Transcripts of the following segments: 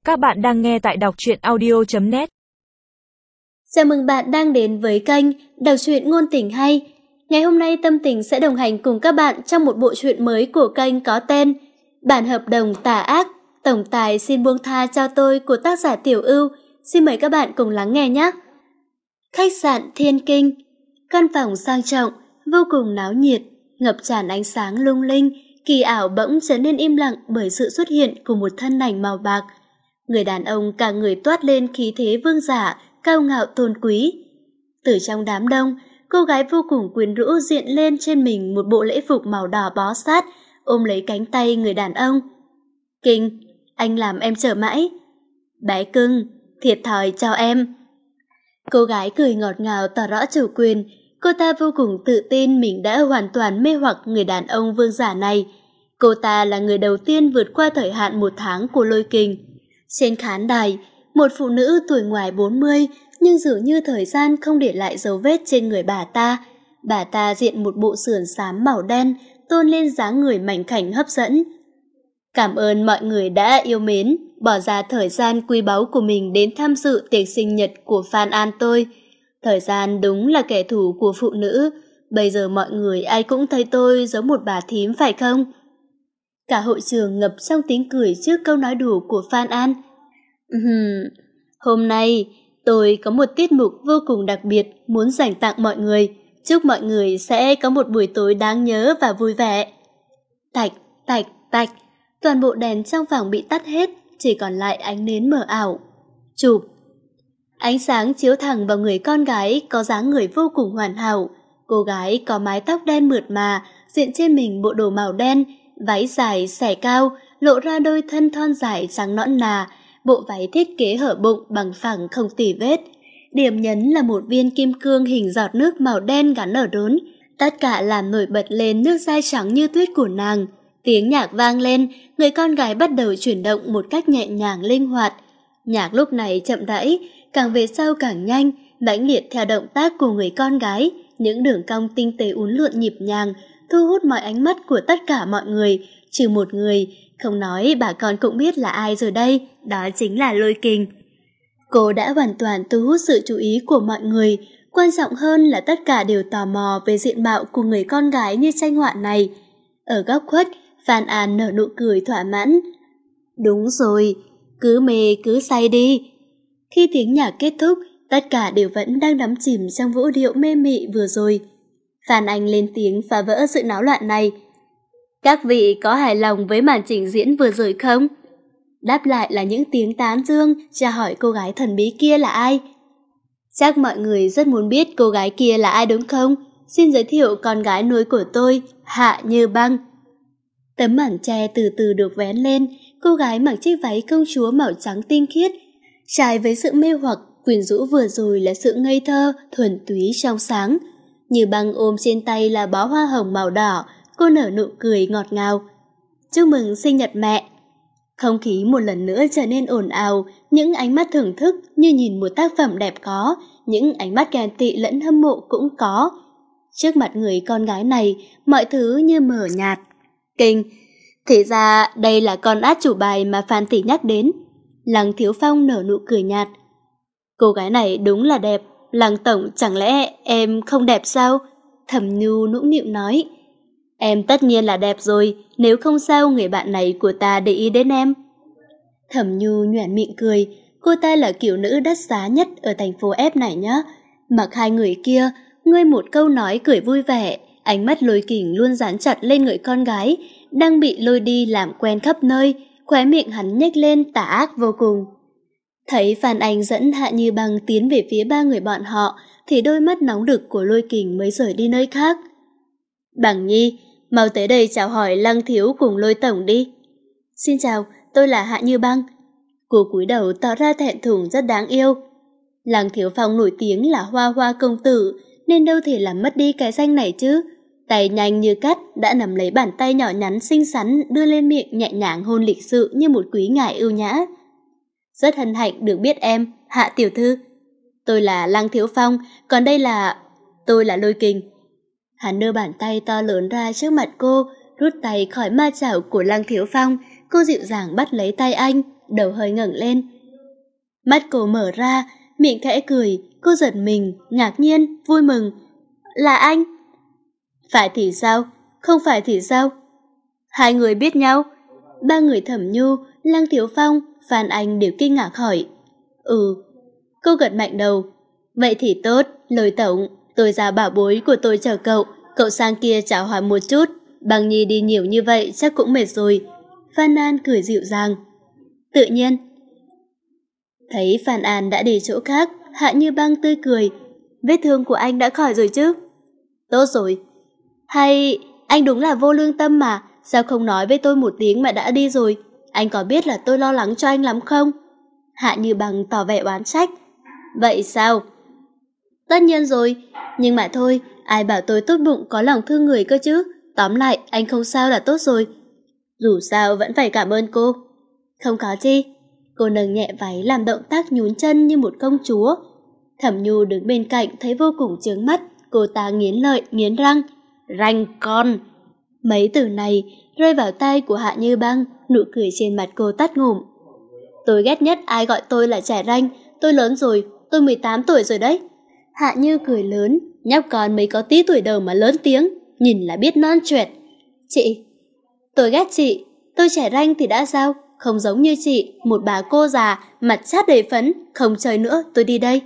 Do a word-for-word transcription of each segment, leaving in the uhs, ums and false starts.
Các bạn đang nghe tại đọc truyện audio chấm net. Chào mừng bạn đang đến với kênh Đọc truyện ngôn tình hay. Ngày hôm nay Tâm Tình sẽ đồng hành cùng các bạn trong một bộ truyện mới của kênh có tên Bản hợp đồng tà ác, tổng tài xin buông tha cho tôi của tác giả Tiểu Ưu. Xin mời các bạn cùng lắng nghe nhé. Khách sạn Thiên Kinh. Căn phòng sang trọng, vô cùng náo nhiệt, ngập tràn ánh sáng lung linh, kỳ ảo bỗng trở nên im lặng bởi sự xuất hiện của một thân ảnh màu bạc. Người đàn ông cả người toát lên khí thế vương giả, cao ngạo tôn quý. Từ trong đám đông, cô gái vô cùng quyến rũ diện lên trên mình một bộ lễ phục màu đỏ bó sát, ôm lấy cánh tay người đàn ông. Kinh, anh làm em chờ mãi. Bé cưng, thiệt thòi cho em. Cô gái cười ngọt ngào tỏ rõ chủ quyền, cô ta vô cùng tự tin mình đã hoàn toàn mê hoặc người đàn ông vương giả này. Cô ta là người đầu tiên vượt qua thời hạn một tháng của Lôi Kình. Trên khán đài, một phụ nữ tuổi ngoài bốn mươi nhưng dường như thời gian không để lại dấu vết trên người bà ta. Bà ta diện một bộ sườn xám màu đen, tôn lên dáng người mảnh khảnh hấp dẫn. Cảm ơn mọi người đã yêu mến, bỏ ra thời gian quý báu của mình đến tham dự tiệc sinh nhật của Phan An tôi. Thời gian đúng là kẻ thù của phụ nữ, bây giờ mọi người ai cũng thấy tôi giống một bà thím phải không? Cả hội trường ngập trong tiếng cười trước câu nói đùa của Phan An. Uhm, hôm nay tôi có một tiết mục vô cùng đặc biệt muốn dành tặng mọi người. Chúc mọi người sẽ có một buổi tối đáng nhớ và vui vẻ. Tạch, tạch, tạch. Toàn bộ đèn trong phòng bị tắt hết, chỉ còn lại ánh nến mờ ảo. Chụp. Ánh sáng chiếu thẳng vào người con gái có dáng người vô cùng hoàn hảo. Cô gái có mái tóc đen mượt mà, diện trên mình bộ đồ màu đen, váy dài xẻ cao, lộ ra đôi thân thon dài trắng nõn nà, bộ váy thiết kế hở bụng bằng phẳng không tì vết. Điểm nhấn là một viên kim cương hình giọt nước màu đen gắn ở đốn. Tất cả làm nổi bật lên nước da trắng như tuyết của nàng. Tiếng nhạc vang lên, người con gái bắt đầu chuyển động một cách nhẹ nhàng linh hoạt. Nhạc lúc này chậm rãi, càng về sau càng nhanh, mãnh liệt theo động tác của người con gái. Những đường cong tinh tế uốn lượn nhịp nhàng, thu hút mọi ánh mắt của tất cả mọi người, trừ một người, không nói bà con cũng biết là ai rồi đây, đó chính là Lôi Kình. Cô đã hoàn toàn thu hút sự chú ý của mọi người, quan trọng hơn là tất cả đều tò mò về diện mạo của người con gái như tranh họa này. Ở góc khuất, Phan An nở nụ cười thỏa mãn. Đúng rồi, cứ mê cứ say đi. Khi tiếng nhạc kết thúc, tất cả đều vẫn đang đắm chìm trong vũ điệu mê mị vừa rồi. Phan Anh lên tiếng phá vỡ sự náo loạn này. Các vị có hài lòng với màn trình diễn vừa rồi không? Đáp lại là những tiếng tán dương, tra hỏi cô gái thần bí kia là ai. Chắc mọi người rất muốn biết cô gái kia là ai đúng không? Xin giới thiệu con gái nuôi của tôi, Hạ Như Băng. Tấm màn tre từ từ được vén lên, cô gái mặc chiếc váy công chúa màu trắng tinh khiết. Trái với sự mê hoặc, quyến rũ vừa rồi là sự ngây thơ, thuần túy trong sáng. Như Băng ôm trên tay là bó hoa hồng màu đỏ, cô nở nụ cười ngọt ngào. Chúc mừng sinh nhật mẹ. Không khí một lần nữa trở nên ồn ào, những ánh mắt thưởng thức như nhìn một tác phẩm đẹp có, những ánh mắt ghen tị lẫn hâm mộ cũng có. Trước mặt người con gái này, mọi thứ như mờ nhạt. Kinh, thì ra đây là con át chủ bài mà Phan Tỷ nhắc đến. Lăng Thiếu Phong nở nụ cười nhạt. Cô gái này đúng là đẹp, Lăng tổng chẳng lẽ em không đẹp sao? Thẩm Nhu nũng nịu nói. Em tất nhiên là đẹp rồi, nếu không sao người bạn này của ta để ý đến em. Thẩm Nhu nhoẻn miệng cười, cô ta là kiểu nữ đắt giá nhất ở thành phố F này nhá. Mặc hai người kia, ngươi một câu nói cười vui vẻ, ánh mắt Lôi Kình luôn dán chặt lên người con gái, đang bị lôi đi làm quen khắp nơi, khóe miệng hắn nhếch lên tà ác vô cùng. Thấy Phan Anh dẫn Hạ Như Băng tiến về phía ba người bọn họ, thì đôi mắt nóng đực của Lôi Kình mới rời đi nơi khác. Bằng Nhi, mau tới đây chào hỏi Lăng Thiếu cùng Lôi tổng đi. Xin chào, tôi là Hạ Như Băng. Cô cúi đầu tỏ ra thẹn thùng rất đáng yêu. Lăng Thiếu Phong nổi tiếng là Hoa Hoa công tử, nên đâu thể làm mất đi cái danh này chứ. Tay nhanh như cắt đã nắm lấy bàn tay nhỏ nhắn xinh xắn đưa lên miệng nhẹ nhàng hôn lịch sự như một quý ngài ưu nhã. Rất hân hạnh được biết em, Hạ tiểu thư. Tôi là Lăng Thiếu Phong, còn đây là... tôi là Lôi Kình. Hắn đưa bàn tay to lớn ra trước mặt cô, rút tay khỏi ma chảo của Lăng Thiếu Phong, cô dịu dàng bắt lấy tay anh. đầu hơi ngẩng lên. Mắt cô mở ra, miệng khẽ cười, cô giật mình, ngạc nhiên, vui mừng. Là anh? Phải thì sao? Không phải thì sao? Hai người biết nhau? Ba người Thẩm Nhu, Lăng Thiếu Phong, Phan Anh đều kinh ngạc hỏi. Ừ. Cô gật mạnh đầu. Vậy thì tốt, Lôi tổng, tôi giao bảo bối của tôi chờ cậu, cậu sang kia chào hỏi một chút. Bằng Nhi đi nhiều như vậy chắc cũng mệt rồi. Phan An cười dịu dàng. Tự nhiên. Thấy Phan An đã đi chỗ khác, Hạ Như Băng tươi cười. Vết thương của anh đã khỏi rồi chứ? Tốt rồi. Hay anh đúng là vô lương tâm mà, sao không nói với tôi một tiếng mà đã đi rồi? Anh có biết là tôi lo lắng cho anh lắm không? Hạ Như Băng tỏ vẻ oán trách. Vậy sao? Tất nhiên rồi, nhưng mà thôi, ai bảo tôi tốt bụng có lòng thương người cơ chứ? Tóm lại, anh không sao là tốt rồi. Dù sao vẫn phải cảm ơn cô. Không có chi. Cô nâng nhẹ váy làm động tác nhún chân như một công chúa. Thẩm Nhu đứng bên cạnh thấy vô cùng chướng mắt, cô ta nghiến lợi, nghiến răng. Ranh con! Mấy từ này rơi vào tai của Hạ Như Băng, nụ cười trên mặt cô tắt ngủm. Tôi ghét nhất ai gọi tôi là trẻ ranh, tôi lớn rồi, tôi mười tám tuổi rồi đấy. Hạ Như cười lớn, nhóc con mới có tí tuổi đầu mà lớn tiếng, nhìn là biết non choẹt. Chị! Tôi ghét chị, tôi trẻ ranh thì đã sao, không giống như chị, một bà cô già, mặt chát đầy phấn, không chơi nữa, tôi đi đây.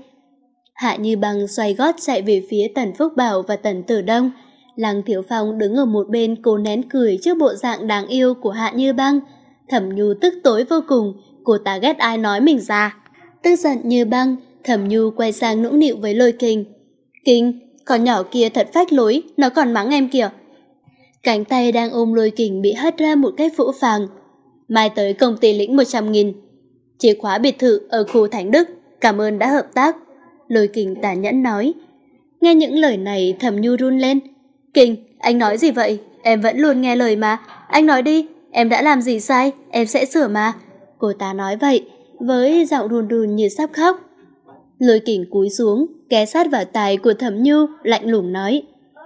Hạ Như Băng xoay gót chạy về phía Tần Phúc Bảo và Tần Tử Đông. Lăng Thiếu Phong đứng ở một bên cố nén cười trước bộ dạng đáng yêu của Hạ Như Băng. Thẩm Nhu tức tối vô cùng, cô ta ghét ai nói mình già. Tức giận như băng, Thẩm Nhu quay sang nũng nịu với Lôi Kình. Kình, con nhỏ kia thật phách lối, nó còn mắng em kìa. Cánh tay đang ôm Lôi Kình bị hất ra một cách phũ phàng. Mai tới công ty lĩnh một trăm nghìn. Chìa khóa biệt thự ở khu Thánh Đức, cảm ơn đã hợp tác. Lôi Kình tàn nhẫn nói. Nghe những lời này Thẩm Nhu run lên. Kình, anh nói gì vậy? Em vẫn luôn nghe lời mà. Anh nói đi, em đã làm gì sai, em sẽ sửa mà. Cô ta nói vậy, với giọng run run như sắp khóc. Lôi Kình cúi xuống, ghé sát vào tai của Thẩm Nhu, lạnh lùng nói.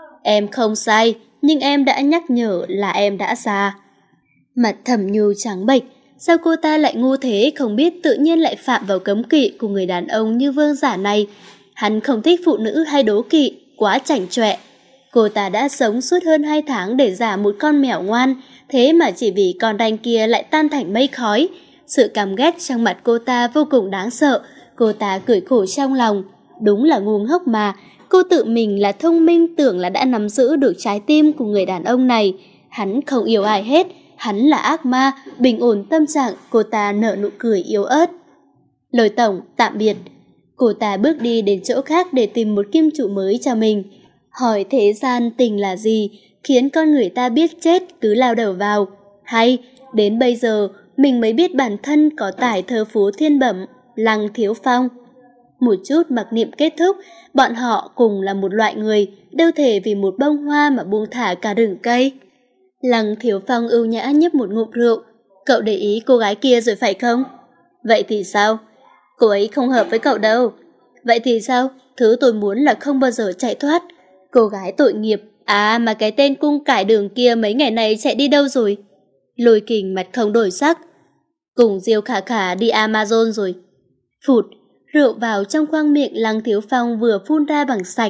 Em không sai, nhưng em đã nhắc nhở là em đã già. Mặt Thẩm Nhu trắng bệch, sao cô ta lại ngu thế không biết tự nhiên lại phạm vào cấm kỵ của người đàn ông như vương giả này. Hắn không thích phụ nữ hay đố kỵ, quá chảnh chọe. Cô ta đã sống suốt hơn hai tháng để giả một con mèo ngoan, thế mà chỉ vì con đanh kia lại tan thành mây khói. Sự căm ghét trong mặt cô ta vô cùng đáng sợ, cô ta cười khổ trong lòng. Đúng là ngu ngốc mà, cô tự mình là thông minh tưởng là đã nắm giữ được trái tim của người đàn ông này. Hắn không yêu ai hết, hắn là ác ma, bình ổn tâm trạng, cô ta nở nụ cười yếu ớt. Lôi tổng, tạm biệt. Cô ta bước đi đến chỗ khác để tìm một kim chủ mới cho mình. Hỏi thế gian tình là gì, khiến con người ta biết chết cứ lao đầu vào. Hay, đến bây giờ, mình mới biết bản thân có tài thơ phú thiên bẩm, Lăng Thiếu Phong. Một chút mặc niệm kết thúc, bọn họ cùng là một loại người, đâu thể vì một bông hoa mà buông thả cả rừng cây. Lăng Thiếu Phong ưu nhã nhấp một ngụm rượu. Cậu để ý cô gái kia rồi phải không? Vậy thì sao? Cô ấy không hợp với cậu đâu. Vậy thì sao? Thứ tôi muốn là không bao giờ chạy thoát. Cô gái tội nghiệp. À mà cái tên cung cải đường kia mấy ngày nay chạy đi đâu rồi? Lôi Kình mặt không đổi sắc. Cùng Diêu Khả Khả đi Amazon rồi. Phụt, rượu vào trong khoang miệng Lăng Thiếu Phong vừa phun ra bằng sạch.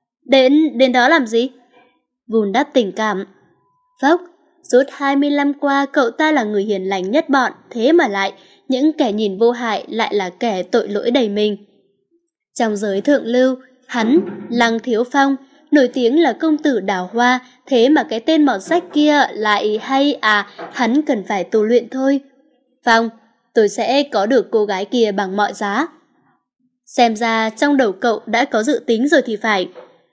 Đến, đến đó làm gì? Vun đắp tình cảm. Phốc, suốt hai mươi năm qua cậu ta là người hiền lành nhất bọn, thế mà lại, những kẻ nhìn vô hại lại là kẻ tội lỗi đầy mình. Trong giới thượng lưu, hắn, Lăng Thiếu Phong, nổi tiếng là công tử đào hoa, thế mà cái tên mọt sách kia lại hay à, hắn cần phải tu luyện thôi. Phong, tôi sẽ có được cô gái kia bằng mọi giá. Xem ra trong đầu cậu đã có dự tính rồi thì phải.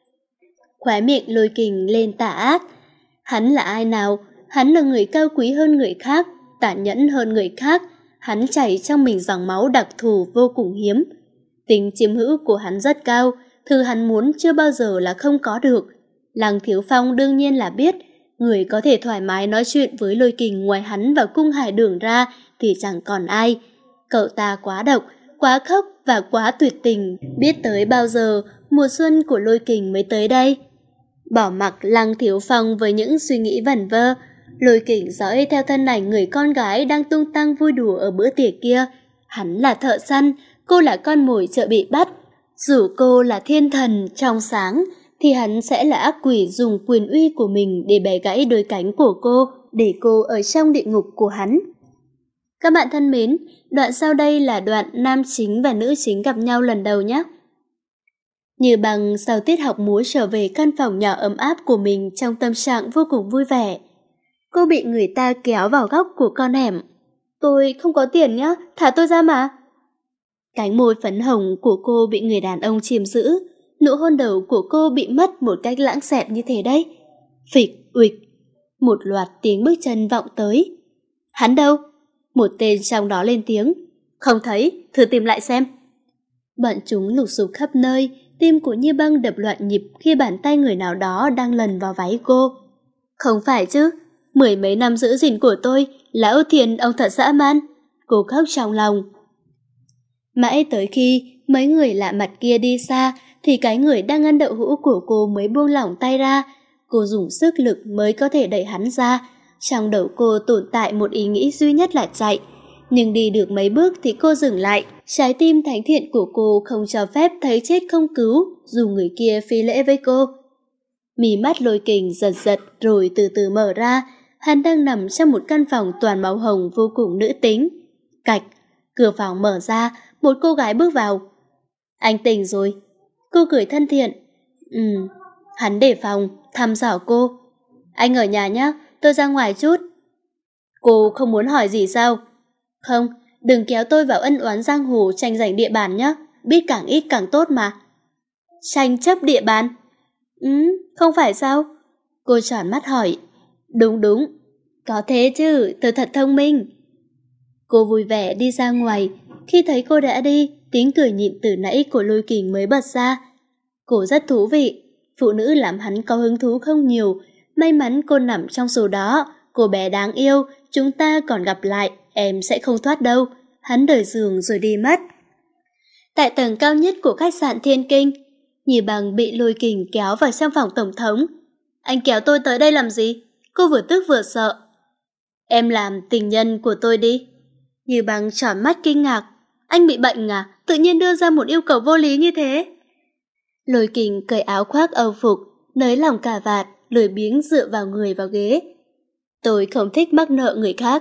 Khóe miệng Lôi Kình lên tà ác. Hắn là ai nào? Hắn là người cao quý hơn người khác, tàn nhẫn hơn người khác. Hắn chảy trong mình dòng máu đặc thù vô cùng hiếm. Tính chiếm hữu của hắn rất cao, thứ hắn muốn chưa bao giờ là không có được. Lăng Thiếu Phong đương nhiên là biết, người có thể thoải mái nói chuyện với Lôi Kình ngoài hắn và cung hải đường ra thì chẳng còn ai. Cậu ta quá độc, quá khốc và quá tuyệt tình, biết tới bao giờ mùa xuân của Lôi Kình mới tới đây. Bỏ mặc Lăng Thiếu Phong với những suy nghĩ vẩn vơ, Lôi Kình dõi theo thân ảnh người con gái đang tung tăng vui đùa ở bữa tiệc kia. Hắn là thợ săn, cô là con mồi sợ bị bắt. Dù cô là thiên thần trong sáng, thì hắn sẽ là ác quỷ dùng quyền uy của mình để bẻ gãy đôi cánh của cô, để cô ở trong địa ngục của hắn. Các bạn thân mến, đoạn sau đây là đoạn nam chính và nữ chính gặp nhau lần đầu nhé. Như Bằng sau tiết học múa trở về căn phòng nhỏ ấm áp của mình trong tâm trạng vô cùng vui vẻ. Cô bị người ta kéo vào góc của con hẻm. Tôi không có tiền nhá, thả tôi ra mà. Cánh môi phấn hồng của cô bị người đàn ông chiếm giữ. Nụ hôn đầu của cô bị mất một cách lãng xẹt như thế đấy. Phịch, uịch. Một loạt tiếng bước chân vọng tới. Hắn đâu? Một tên trong đó lên tiếng. Không thấy, thử tìm lại xem. Bọn chúng lục sục khắp nơi. Tim của Như Băng đập loạn nhịp khi bàn tay người nào đó đang lần vào váy cô. Không phải chứ, mười mấy năm giữ gìn của tôi, lão Thiền ông thật dã man. Cô khóc trong lòng. Mãi tới khi mấy người lạ mặt kia đi xa, thì cái người đang ăn đậu hũ của cô mới buông lỏng tay ra. Cô dùng sức lực mới có thể đẩy hắn ra. Trong đầu cô tồn tại một ý nghĩ duy nhất là chạy. Nhưng đi được mấy bước thì cô dừng lại. Trái tim thánh thiện của cô không cho phép thấy chết không cứu, dù người kia phi lễ với cô. Mí mắt Lôi Kình giật giật rồi từ từ mở ra. Hắn đang nằm trong một căn phòng toàn màu hồng vô cùng nữ tính. Cạch, cửa phòng mở ra, một cô gái bước vào. Anh tỉnh rồi. Cô cười thân thiện. Ừ, hắn đề phòng, thăm dò cô. Anh ở nhà nhé, tôi ra ngoài chút. Cô không muốn hỏi gì sao? Không, đừng kéo tôi vào ân oán giang hồ tranh giành địa bàn nhé, biết càng ít càng tốt mà. Tranh chấp địa bàn? Ừ, không phải sao? Cô tròn mắt hỏi. Đúng đúng, có thế chứ, tôi thật thông minh. Cô vui vẻ đi ra ngoài. Khi thấy cô đã đi, tiếng cười nhịn từ nãy của Lôi Kình mới bật ra. Cô rất thú vị, phụ nữ làm hắn có hứng thú không nhiều. May mắn cô nằm trong số đó. Cô bé đáng yêu, chúng ta còn gặp lại, em sẽ không thoát đâu. Hắn rời giường rồi đi mất. Tại tầng cao nhất của khách sạn Thiên Kinh, Như Bằng bị Lôi Kình kéo vào trong phòng tổng thống. Anh kéo tôi tới đây làm gì? Cô vừa tức vừa sợ. Em làm tình nhân của tôi đi. Như Bằng tròn mắt kinh ngạc. Anh bị bệnh à? Tự nhiên đưa ra một yêu cầu vô lý như thế. Lôi Kình cởi áo khoác âu phục, nới lỏng cà vạt, lười biếng dựa vào người vào ghế. Tôi không thích mắc nợ người khác.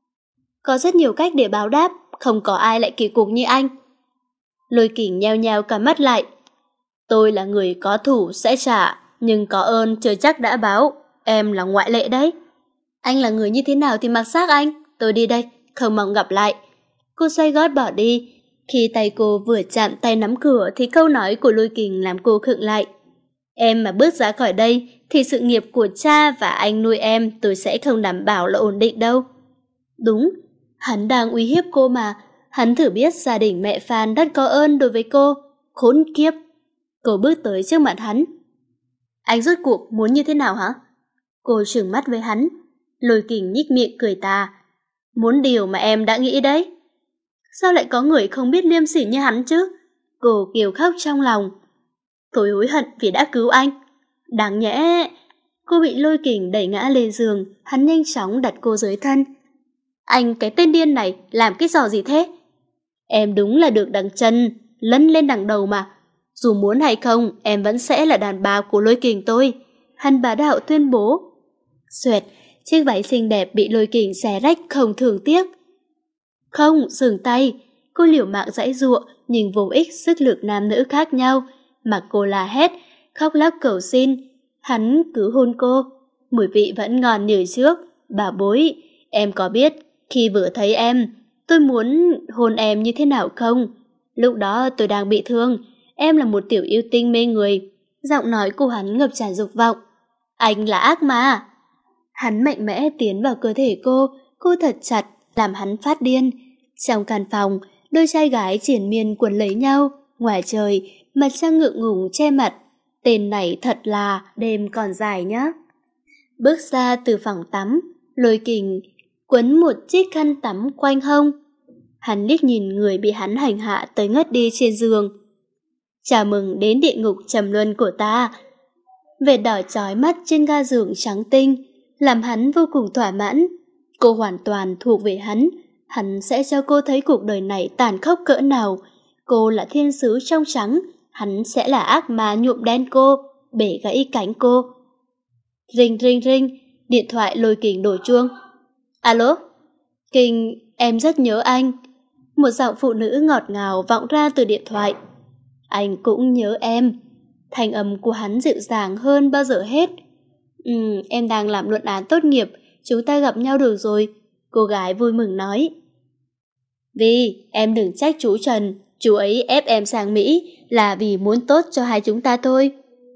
Có rất nhiều cách để báo đáp, không có ai lại kỳ cục như anh. Lôi Kình nheo nheo cả mắt lại. Tôi là người có thủ sẽ trả, nhưng có ơn chưa chắc đã báo. Em là ngoại lệ đấy. Anh là người như thế nào thì mặc xác anh. Tôi đi đây, không mong gặp lại. Cô xoay gót bỏ đi. Khi tay cô vừa chạm tay nắm cửa thì câu nói của Lôi Kình làm cô khựng lại. Em mà bước ra khỏi đây thì sự nghiệp của cha và anh nuôi em tôi sẽ không đảm bảo là ổn định đâu. Đúng, hắn đang uy hiếp cô mà. Hắn thử biết gia đình mẹ Phan rất có ơn đối với cô. Khốn kiếp. Cô bước tới trước mặt hắn. Anh rốt cuộc muốn như thế nào hả? Cô trừng mắt với hắn. Lôi Kình nhích miệng cười tà. Muốn điều mà em đã nghĩ đấy. Sao lại có người không biết liêm sỉ như hắn chứ? Cô kêu khóc trong lòng. Tôi hối hận vì đã cứu anh. Đáng nhẽ. Cô bị Lôi Kình đẩy ngã lên giường. Hắn nhanh chóng đặt cô dưới thân. Anh cái tên điên này làm cái trò gì thế? Em đúng là được đằng chân lấn lên đằng đầu mà. Dù muốn hay không, em vẫn sẽ là đàn bà của Lôi Kình tôi. Hắn bá đạo tuyên bố. Xoẹt, chiếc váy xinh đẹp bị Lôi Kình xé rách không thường tiếc. Không, dừng tay. Cô liều mạng giãy giụa, nhưng vô ích, sức lực nam nữ khác nhau. Mặc cô la hét, khóc lóc cầu xin. Hắn cứ hôn cô. Mùi vị vẫn ngon như trước. Bà bối, em có biết khi vừa thấy em, tôi muốn hôn em như thế nào không? Lúc đó tôi đang bị thương. Em là một tiểu yêu tinh mê người. Giọng nói của hắn ngập tràn dục vọng. Anh là ác ma. Hắn mạnh mẽ tiến vào cơ thể cô. Cô thật chặt, làm hắn phát điên. Trong căn phòng, đôi trai gái triển miên quấn lấy nhau. Ngoài trời, mặt trăng ngượng ngùng che mặt. Tên này thật là đêm còn dài nhá. Bước ra từ phòng tắm, Lôi Kình quấn một chiếc khăn tắm quanh hông. Hắn liếc nhìn người bị hắn hành hạ tới ngất đi trên giường. Chào mừng đến địa ngục trầm luân của ta. Vệt đỏ chói mắt trên ga giường trắng tinh. làm hắn vô cùng thỏa mãn. Cô hoàn toàn thuộc về hắn, hắn sẽ cho cô thấy cuộc đời này tàn khốc cỡ nào. Cô là thiên sứ trong trắng, hắn sẽ là ác ma nhuộm đen cô, bể gãy cánh cô. Rinh rinh rinh, điện thoại Lôi Kình đổ chuông. Alo? Kình, em rất nhớ anh. Một giọng phụ nữ ngọt ngào vọng ra từ điện thoại. Anh cũng nhớ em. Thanh âm của hắn dịu dàng hơn bao giờ hết. Ừ, em đang làm luận án tốt nghiệp, chúng ta gặp nhau được rồi. Cô gái vui mừng nói. Vì, em đừng trách chú Trần, chú ấy ép em sang Mỹ là vì muốn tốt cho hai chúng ta thôi.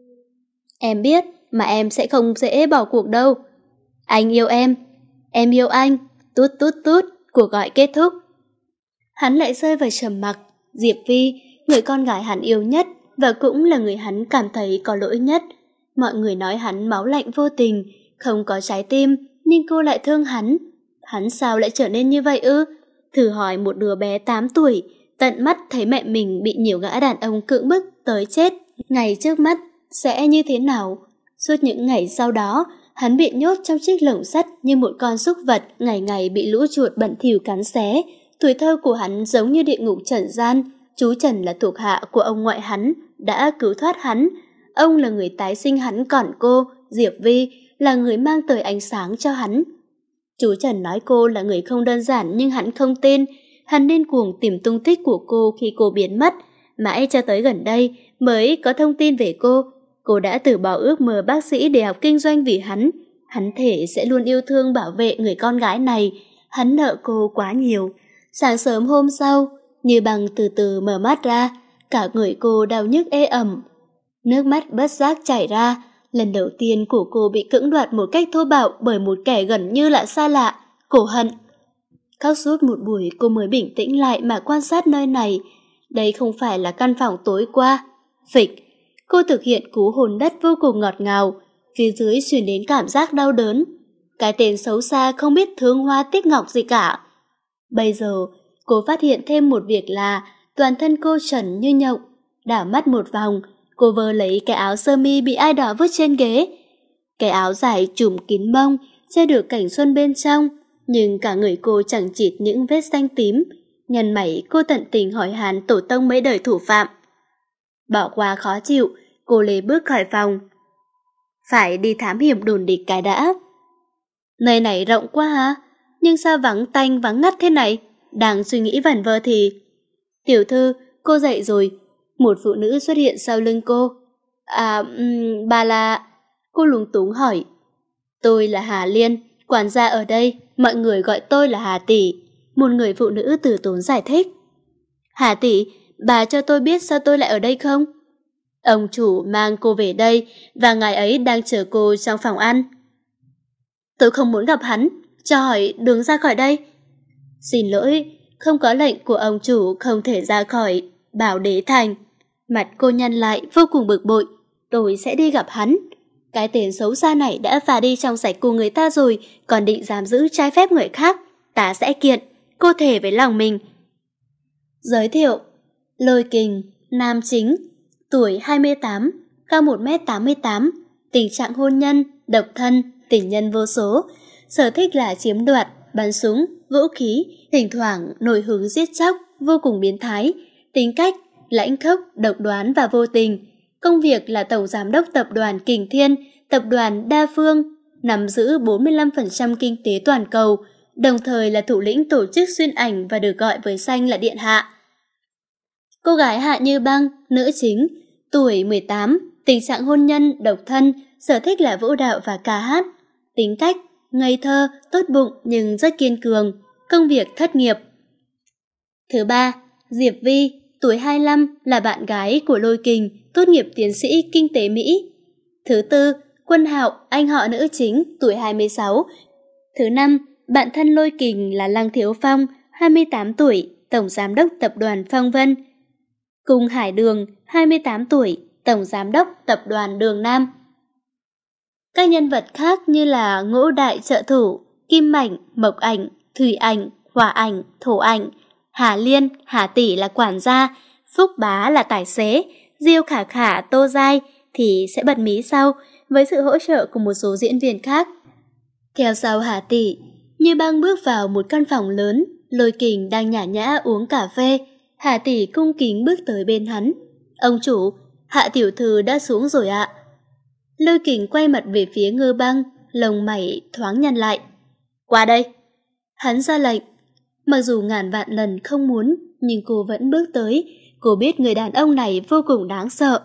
Em biết, mà em sẽ không dễ bỏ cuộc đâu. Anh yêu em, em yêu anh, tút tút tút, cuộc gọi kết thúc. Hắn lại rơi vào trầm mặc. Diệp Vi, người con gái hắn yêu nhất và cũng là người hắn cảm thấy có lỗi nhất. Mọi người nói hắn máu lạnh vô tình, không có trái tim, nhưng cô lại thương hắn. Hắn sao lại trở nên như vậy ư? Thử hỏi một đứa bé tám tuổi, tận mắt thấy mẹ mình bị nhiều gã đàn ông cưỡng bức tới chết, ngày trước mắt sẽ như thế nào? Suốt những ngày sau đó, hắn bị nhốt trong chiếc lồng sắt như một con súc vật ngày ngày bị lũ chuột bẩn thỉu cắn xé. Tuổi thơ của hắn giống như địa ngục trần gian. Chú Trần là thuộc hạ của ông ngoại hắn, đã cứu thoát hắn. Ông là người tái sinh hắn, còn cô, Diệp Vi, là người mang tới ánh sáng cho hắn. Chú Trần nói cô là người không đơn giản nhưng hắn không tin. Hắn điên cuồng tìm tung tích của cô khi cô biến mất. Mãi cho tới gần đây mới có thông tin về cô. Cô đã từ bỏ ước mơ bác sĩ để học kinh doanh vì hắn. Hắn thể sẽ luôn yêu thương bảo vệ người con gái này. Hắn nợ cô quá nhiều. Sáng sớm hôm sau, Như Bằng từ từ mở mắt ra, cả người cô đau nhức ê ẩm. Nước mắt bất giác chảy ra, lần đầu tiên của cô bị cưỡng đoạt một cách thô bạo bởi một kẻ gần như là xa lạ, Cổ Hận. Khóc suốt một buổi cô mới bình tĩnh lại mà quan sát nơi này. Đây không phải là căn phòng tối qua. Phịch, cô thực hiện cú hôn đất vô cùng ngọt ngào, phía dưới truyền đến cảm giác đau đớn. Cái tên xấu xa không biết thương hoa tiếc ngọc gì cả. Bây giờ, cô phát hiện thêm một việc là toàn thân cô trần như nhộng. Đảo mắt một vòng, cô vơ lấy cái áo sơ mi bị ai đó vứt trên ghế. Cái áo dài trùm kín mông, che được cảnh xuân bên trong, nhưng cả người cô chẳng chịt những vết xanh tím. Nhăn mày cô tận tình hỏi han tổ tông mấy đời thủ phạm. Bỏ qua khó chịu, cô lê bước khỏi phòng. Phải đi thám hiểm đồn địch cái đã. Nơi này rộng quá hả? Nhưng sao vắng tanh vắng ngắt thế này? Đang suy nghĩ vẩn vơ thì... Tiểu thư, cô dậy rồi. Một phụ nữ xuất hiện sau lưng cô. À, um, bà là... Cô lúng túng hỏi. Tôi là Hà Liên, quản gia ở đây, mọi người gọi tôi là Hà Tỷ. Một người phụ nữ từ tốn giải thích. Hà Tỷ, bà cho tôi biết sao tôi lại ở đây không? Ông chủ mang cô về đây và ngài ấy đang chờ cô trong phòng ăn. Tôi không muốn gặp hắn, cho hỏi đường ra khỏi đây. Xin lỗi, không có lệnh của ông chủ không thể ra khỏi Bảo Đế Thành. Mặt cô nhăn lại vô cùng bực bội. Tôi sẽ đi gặp hắn. Cái tên xấu xa này đã phá đi trong sạch của người ta rồi, còn định giam giữ trái phép người khác. Ta sẽ kiện, cô thề với lòng mình. Giới thiệu: Lôi Kình, nam chính, tuổi hai mươi tám, cao một mét tám mươi tám, tình trạng hôn nhân, độc thân, tình nhân vô số, sở thích là chiếm đoạt, bắn súng, vũ khí, thỉnh thoảng nổi hứng giết chóc, vô cùng biến thái, tính cách lãnh khốc, độc đoán và vô tình. Công việc là tổng giám đốc tập đoàn Kình Thiên, tập đoàn đa phương, nắm giữ bốn mươi lăm phần trăm kinh tế toàn cầu, đồng thời là thủ lĩnh tổ chức xuyên ảnh và được gọi với danh là Điện Hạ. Cô gái Hạ Như Băng, nữ chính, tuổi mười tám, tình trạng hôn nhân, độc thân, sở thích là vũ đạo và ca hát, tính cách ngây thơ, tốt bụng nhưng rất kiên cường, công việc thất nghiệp. Thứ ba, Diệp Vi, tuổi hai mươi lăm, là bạn gái của Lôi Kình, tốt nghiệp tiến sĩ kinh tế Mỹ. Thứ tư, Quân Hạo, anh họ nữ chính, tuổi hai mươi sáu. Thứ năm, bạn thân Lôi Kình là Lăng Thiếu Phong, hai mươi tám tuổi, tổng giám đốc tập đoàn Phong Vân. Cung Hải Đường, hai mươi tám tuổi, tổng giám đốc tập đoàn Đường Nam. Các nhân vật khác như là Ngũ Đại trợ thủ, Kim Mảnh, Mộc Ảnh, Thủy Ảnh, Hỏa Ảnh, Thổ Ảnh, Hà Liên, Hà Tỷ là quản gia, Phúc Bá là tài xế, Diêu Khả Khả, Tô Giai thì sẽ bật mí sau với sự hỗ trợ của một số diễn viên khác. Theo sau Hà tỷ, Như Băng bước vào một căn phòng lớn, Lôi Kình đang nhã nhã uống cà phê. Hà tỷ cung kính bước tới bên hắn. Ông chủ, Hạ tiểu thư đã xuống rồi ạ. Lôi Kình quay mặt về phía Ngư Băng, lông mày thoáng nhăn lại. Qua đây. Hắn ra lệnh. Mặc dù ngàn vạn lần không muốn, nhưng cô vẫn bước tới. Cô biết người đàn ông này vô cùng đáng sợ.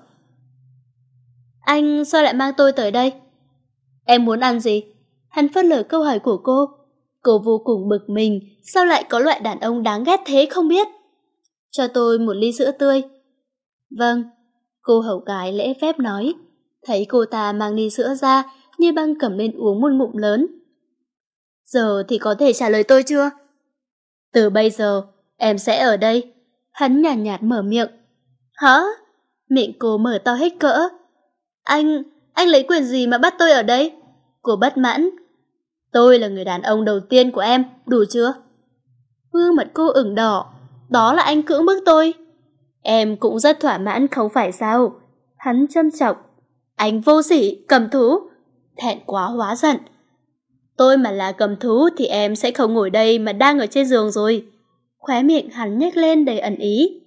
Anh sao lại mang tôi tới đây? Em muốn ăn gì? Hắn phớt lờ câu hỏi của cô. Cô vô cùng bực mình, sao lại có loại đàn ông đáng ghét thế không biết? Cho tôi một ly sữa tươi. Vâng, cô hầu gái lễ phép nói. Thấy cô ta mang ly sữa ra, Như Băng cầm lên uống một ngụm lớn. Giờ thì có thể trả lời tôi chưa? Từ bây giờ, em sẽ ở đây. Hắn nhàn nhạt, nhạt mở miệng. Hả? Miệng cô mở to hết cỡ. Anh, anh lấy quyền gì mà bắt tôi ở đây? Cô bất mãn. Tôi là người đàn ông đầu tiên của em, đủ chưa? Gương mặt cô ửng đỏ. Đó là anh cưỡng bức tôi. Em cũng rất thỏa mãn không phải sao? Hắn châm chọc. Anh vô sỉ, cầm thú. Thẹn quá hóa giận. Tôi mà là cầm thú thì em sẽ không ngồi đây mà đang ở trên giường rồi. Khóe miệng hắn nhếch lên đầy ẩn ý.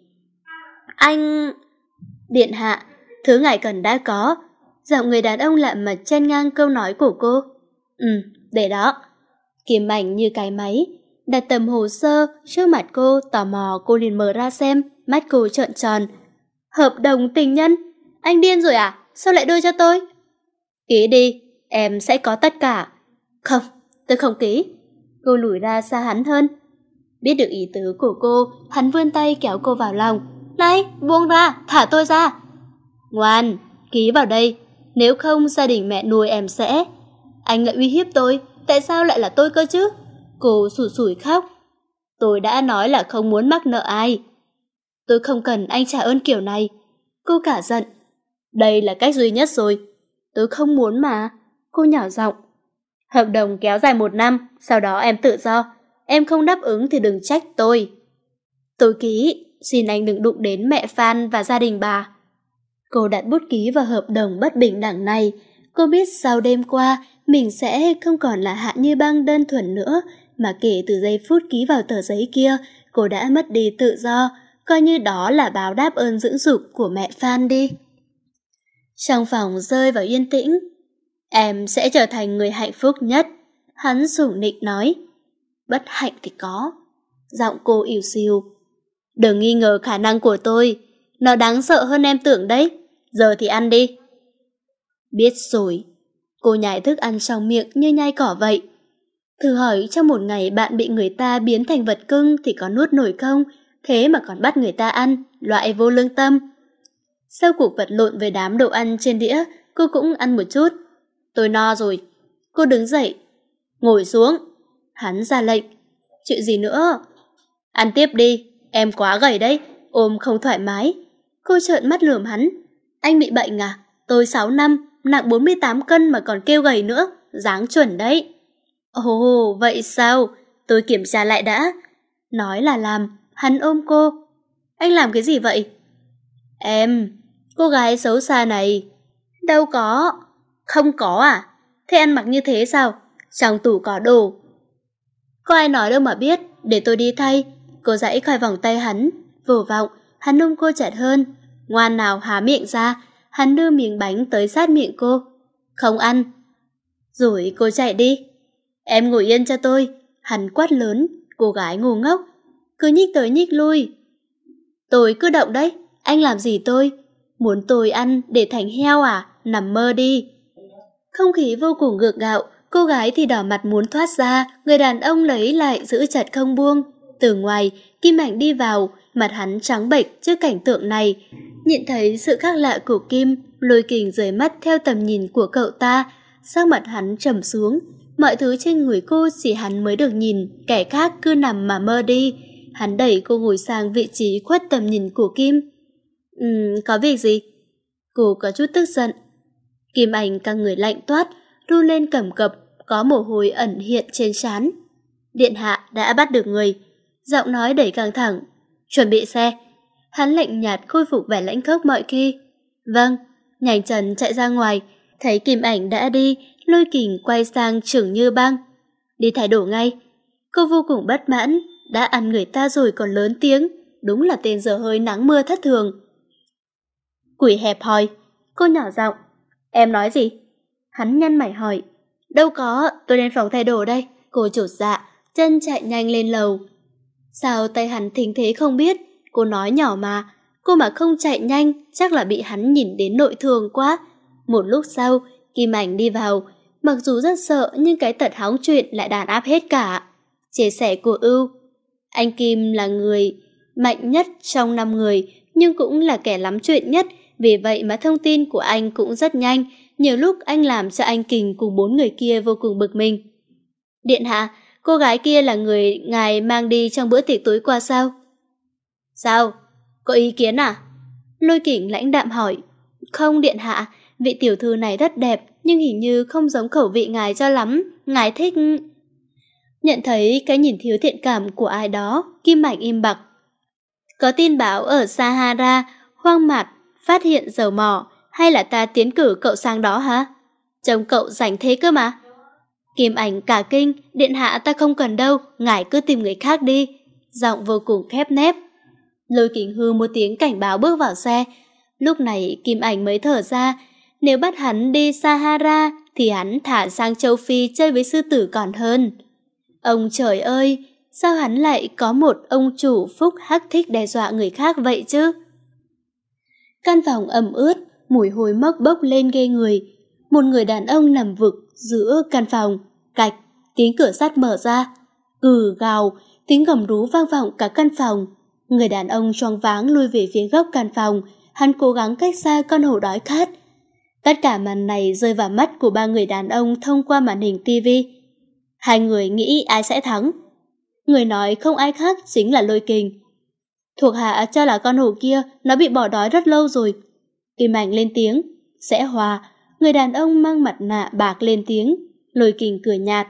Anh... Điện hạ, thứ ngài cần đã có. Giọng người đàn ông lạ mặt chen ngang câu nói của cô. Ừ, để đó. Kim Ảnh như cái máy, đặt tầm hồ sơ trước mặt cô, tò mò cô liền mở ra xem, mắt cô trợn tròn. Hợp đồng tình nhân? Anh điên rồi à? Sao lại đưa cho tôi? Ký đi, em sẽ có tất cả. Không, tôi không ký. Cô lùi ra xa hắn hơn. Biết được ý tứ của cô, hắn vươn tay kéo cô vào lòng. Này, buông ra, thả tôi ra. Ngoan, ký vào đây. Nếu không gia đình mẹ nuôi em sẽ... Anh lại uy hiếp tôi, tại sao lại là tôi cơ chứ? Cô sủi sủi khóc. Tôi đã nói là không muốn mắc nợ ai. Tôi không cần anh trả ơn kiểu này. Cô cả giận. Đây là cách duy nhất rồi. Tôi không muốn mà. Cô nhỏ giọng. Hợp đồng kéo dài một năm, sau đó em tự do. Em không đáp ứng thì đừng trách tôi. Tôi ký, xin anh đừng đụng đến mẹ Phan và gia đình bà. Cô đặt bút ký vào hợp đồng bất bình đẳng này. Cô biết sau đêm qua, mình sẽ không còn là Hạ Như Băng đơn thuần nữa, mà kể từ giây phút ký vào tờ giấy kia, cô đã mất đi tự do, coi như đó là báo đáp ơn dưỡng dục của mẹ Phan đi. Trong phòng rơi vào yên tĩnh. Em sẽ trở thành người hạnh phúc nhất, hắn sủng nịnh nói. Bất hạnh thì có. Giọng cô ỉu xìu. Đừng nghi ngờ khả năng của tôi, nó đáng sợ hơn em tưởng đấy. Giờ thì ăn đi. Biết rồi. Cô nhai thức ăn trong miệng như nhai cỏ vậy. Thử hỏi trong một ngày bạn bị người ta biến thành vật cưng thì có nuốt nổi không? Thế mà còn bắt người ta ăn, loại vô lương tâm. Sau cuộc vật lộn với đám đồ ăn trên đĩa, cô cũng ăn một chút. Tôi no rồi. Cô đứng dậy. Ngồi xuống. Hắn ra lệnh. Chuyện gì nữa? Ăn tiếp đi. Em quá gầy đấy. Ôm không thoải mái. Cô trợn mắt lườm hắn. Anh bị bệnh à? Tôi sáu năm, nặng bốn mươi tám cân mà còn kêu gầy nữa. Dáng chuẩn đấy. Ồ, vậy sao? Tôi kiểm tra lại đã. Nói là làm. Hắn ôm cô. Anh làm cái gì vậy? Em, cô gái xấu xa này. Đâu có. Không có à? Thế ăn mặc như thế sao? Trong tủ có đồ. Có ai nói đâu mà biết. Để tôi đi thay. Cô giãy khỏi vòng tay hắn. Vô vọng, hắn ôm cô chặt hơn. Ngoan nào há miệng ra. Hắn đưa miếng bánh tới sát miệng cô. Không ăn. Rồi cô chạy đi. Em ngồi yên cho tôi. Hắn quát lớn. Cô gái ngu ngốc cứ nhích tới nhích lui. Tôi cứ động đấy. Anh làm gì tôi? Muốn tôi ăn để thành heo à? Nằm mơ đi. Không khí vô cùng gượng gạo. Cô gái thì đỏ mặt muốn thoát ra. Người đàn ông lấy lại giữ chặt không buông. Từ ngoài, Kim Ảnh đi vào. Mặt hắn trắng bệch trước cảnh tượng này. Nhìn thấy sự khác lạ của Kim, Lôi Kình rời mắt theo tầm nhìn của cậu ta. Sắc mặt hắn trầm xuống. Mọi thứ trên người cô chỉ hắn mới được nhìn. Kẻ khác cứ nằm mà mơ đi. Hắn đẩy cô ngồi sang vị trí khuất tầm nhìn của Kim. Ừm, có việc gì? Cô có chút tức giận. Kim Ảnh căng người lạnh toát, run lên cầm cập, có mồ hôi ẩn hiện trên trán. Điện hạ đã bắt được người. Giọng nói đầy căng thẳng. Chuẩn bị xe. Hắn lạnh nhạt khôi phục vẻ lãnh khốc mọi khi. Vâng. Nhanh chân chạy ra ngoài. Thấy Kim Ảnh đã đi, Lôi Kình quay sang Trưởng Như Băng. Đi thay đồ ngay. Cô vô cùng bất mãn, đã ăn người ta rồi còn lớn tiếng, đúng là tên dở hơi nắng mưa thất thường. Quỷ hẹp hòi, cô nhỏ giọng. Em nói gì? Hắn nhăn mày hỏi. Đâu có, tôi đến phòng thay đồ đây. Cô chột dạ, chân chạy nhanh lên lầu. Sao tay hắn thình thế không biết? Cô nói nhỏ mà, cô mà không chạy nhanh chắc là bị hắn nhìn đến nội thương quá. Một lúc sau, Kim Ảnh đi vào, mặc dù rất sợ nhưng cái tật hóng chuyện lại đàn áp hết cả. Chia sẻ của Ưu. Anh Kim là người mạnh nhất trong năm người, nhưng cũng là kẻ lắm chuyện nhất, vì vậy mà thông tin của anh cũng rất nhanh, nhiều lúc anh làm cho anh Kình cùng bốn người kia vô cùng bực mình. Điện hạ, cô gái kia là người ngài mang đi trong bữa tiệc tối qua sao? Sao? Có ý kiến à? Lôi Kình lãnh đạm hỏi. Không điện hạ, vị tiểu thư này rất đẹp, nhưng hình như không giống khẩu vị ngài cho lắm, ngài thích... Nhận thấy cái nhìn thiếu thiện cảm của ai đó, Kim Ảnh im bặt. Có tin báo ở Sahara, hoang mạc, phát hiện dầu mỏ, hay là ta tiến cử cậu sang đó hả? Trông cậu rảnh thế cơ mà. Kim Ảnh cả kinh, điện hạ ta không cần đâu, ngài cứ tìm người khác đi. Giọng vô cùng khép nép. Lôi Kình hư một tiếng cảnh báo bước vào xe. Lúc này Kim Ảnh mới thở ra, nếu bắt hắn đi Sahara thì hắn thả sang châu Phi chơi với sư tử còn hơn. Ông trời ơi, sao hắn lại có một ông chủ phúc hắc thích đe dọa người khác vậy chứ? Căn phòng ẩm ướt, mùi hôi mốc bốc lên ghê người. Một người đàn ông nằm vực giữa căn phòng, cạch, tiếng cửa sắt mở ra. Gừ gào, tiếng gầm rú vang vọng cả căn phòng. Người đàn ông choáng váng lui về phía góc căn phòng, hắn cố gắng cách xa con hổ đói khát. Tất cả màn này rơi vào mắt của ba người đàn ông thông qua màn hình tivi. Hai người nghĩ ai sẽ thắng? Người nói không ai khác chính là Lôi Kình. Thuộc hạ cho là con hổ kia nó bị bỏ đói rất lâu rồi. Kim Ảnh lên tiếng. Sẽ hòa. Người đàn ông mang mặt nạ bạc lên tiếng. Lôi Kình cười nhạt.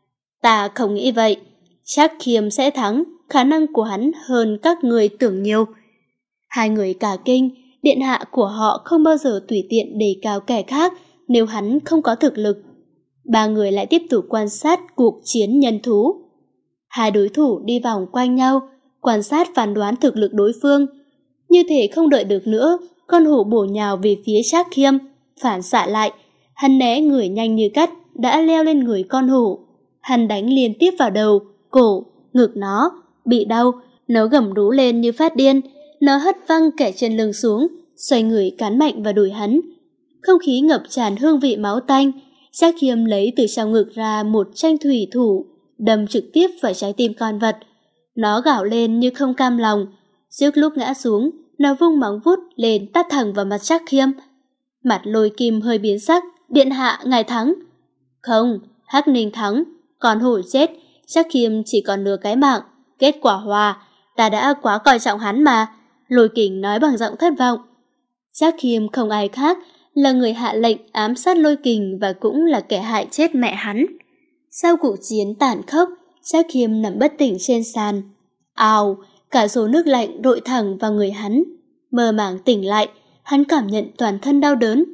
Ta không nghĩ vậy. Chắc Khiêm sẽ thắng. Khả năng của hắn hơn các người tưởng nhiều. Hai người cả kinh. Điện hạ của họ không bao giờ tùy tiện đề cao kẻ khác nếu hắn không có thực lực. Ba người lại tiếp tục quan sát cuộc chiến nhân thú. Hai đối thủ đi vòng quanh nhau, quan sát phán đoán thực lực đối phương. Như thể không đợi được nữa, con hổ bổ nhào về phía Trác Khiêm, phản xạ lại. Hắn né người nhanh như cắt, đã leo lên người con hổ. Hắn đánh liên tiếp vào đầu, cổ, ngực nó, bị đau, nó gầm rú lên như phát điên. Nó hất văng kẻ trên lưng xuống, xoay người cắn mạnh vào đùi hắn. Không khí ngập tràn hương vị máu tanh. Trác Khiêm lấy từ trong ngực ra một tranh thủy thủ, đâm trực tiếp vào trái tim con vật. Nó gào lên như không cam lòng. Trước lúc ngã xuống, nó vung móng vuốt lên tát thẳng vào mặt Trác Khiêm. Mặt Lôi Kim hơi biến sắc. Điện hạ, ngài thắng. Không, Hắc Ninh thắng. Còn hổ chết, Trác Khiêm chỉ còn nửa cái mạng. Kết quả hòa, ta đã quá coi trọng hắn mà. Lôi Kình nói bằng giọng thất vọng. Trác Khiêm không ai khác, là người hạ lệnh ám sát Lôi Kình và cũng là kẻ hại chết mẹ hắn. Sau cuộc chiến tàn khốc, Trác Khiêm nằm bất tỉnh trên sàn. Ào, cả số nước lạnh đội thẳng vào người hắn. Mơ màng tỉnh lại, hắn cảm nhận toàn thân đau đớn.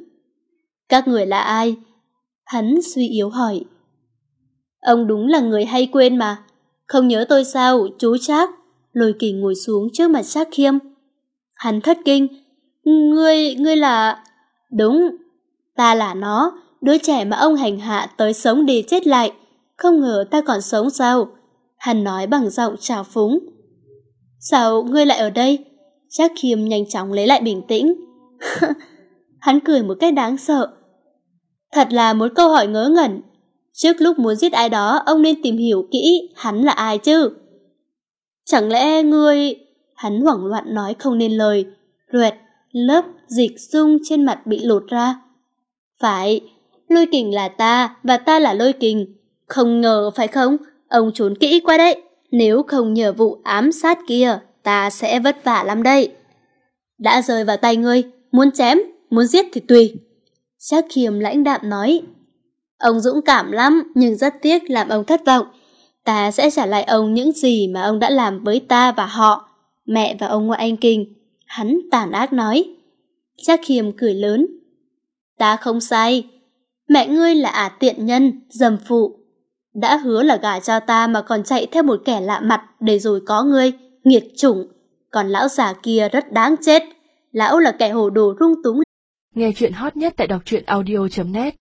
Các người là ai? Hắn suy yếu hỏi. Ông đúng là người hay quên mà. Không nhớ tôi sao, chú Trác? Lôi Kình ngồi xuống trước mặt Trác Khiêm. Hắn thất kinh. Ngươi, ngươi là... Đúng, ta là nó, đứa trẻ mà ông hành hạ tới sống đi chết lại. Không ngờ ta còn sống sao? Hắn nói bằng giọng trào phúng. Sao ngươi lại ở đây? Trác Khiêm nhanh chóng lấy lại bình tĩnh. Hắn cười một cách đáng sợ. Thật là một câu hỏi ngớ ngẩn. Trước lúc muốn giết ai đó, ông nên tìm hiểu kỹ hắn là ai chứ. Chẳng lẽ ngươi... Hắn hoảng loạn nói không nên lời. Ruệt, lớp dịch dung trên mặt bị lột ra. Phải, Lôi Kình là ta và ta là Lôi Kình. Không ngờ phải không? Ông trốn kỹ quá đấy. Nếu không nhờ vụ ám sát kia, ta sẽ vất vả lắm đây. Đã rơi vào tay ngươi, muốn chém, muốn giết thì tùy. Trác Khiêm lãnh đạm nói. Ông dũng cảm lắm, nhưng rất tiếc làm ông thất vọng. Ta sẽ trả lại ông những gì mà ông đã làm với ta và họ, mẹ và ông ngoại anh Kình. Hắn tàn ác nói. Trác Khiêm cười lớn. Ta không sai. Mẹ ngươi là ả tiện nhân, dầm phụ. Đã hứa là gả cho ta mà còn chạy theo một kẻ lạ mặt để rồi có ngươi, nghiệt chủng. Còn lão già kia rất đáng chết. Lão là kẻ hồ đồ rung túng. Nghe chuyện hot nhất tại đọc truyện audio chấm net.